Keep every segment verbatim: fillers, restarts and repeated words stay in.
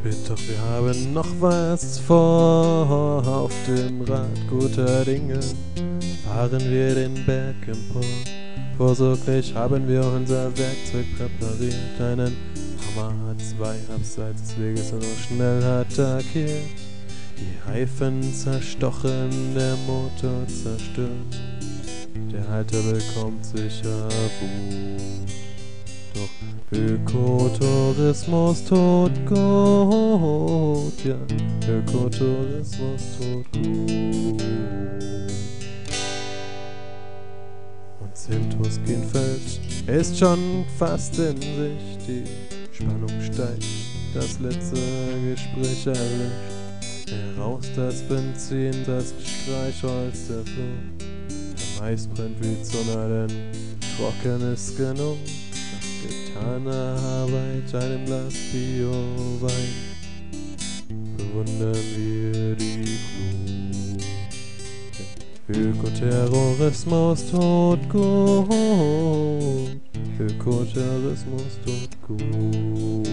Doch wir haben noch was vor. Auf dem Rad guter Dinge fahren wir den Berg empor. Vorsorglich haben wir unser Werkzeug präpariert. Einen Hammer hat zwei abseits des Weges und nur schnell attackiert. Die Reifen zerstochen, der Motor zerstört. Der Halter bekommt sicher Wut. Doch Ökotourismus tut gut, ja, Ökotourismus tut gut. Und Sintus Kienfeld ist schon fast in Sicht, die Spannung steigt, das letzte Gespräch erlischt. Heraus das Benzin, das Streichholz der Flut. Der Mais brennt wie Zunder, denn trocken ist genug. Getaner Arbeit, einem Glas Bio-Wein, bewundern wir die Glut. Ökoterrorismus tut gut, Ökoterrorismus tut gut.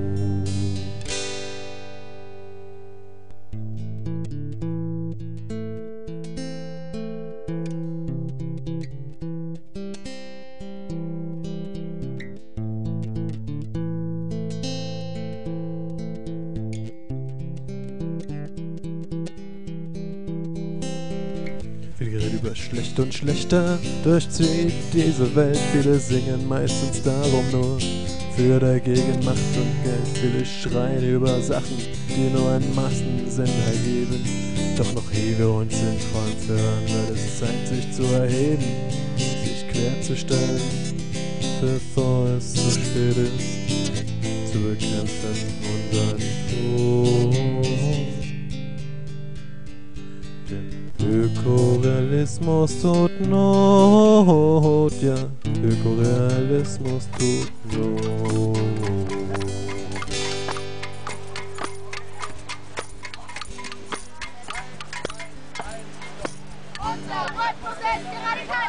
Viel Gerät über schlecht und schlechter durchzieht diese Welt. Viele singen meistens darum nur für dagegen Macht und Geld. Viele schreien über Sachen, die nur einen Massensinn ergeben. Doch noch ehe wir uns in Träumen hören, wird es Zeit, sich zu erheben, sich querzustellen, bevor es zu spät ist, zu bekämpfen unseren Tod. Ökorealismus tut Not, ja, Ökorealismus tut Not. Unser Rhythmus ist die Radikalität!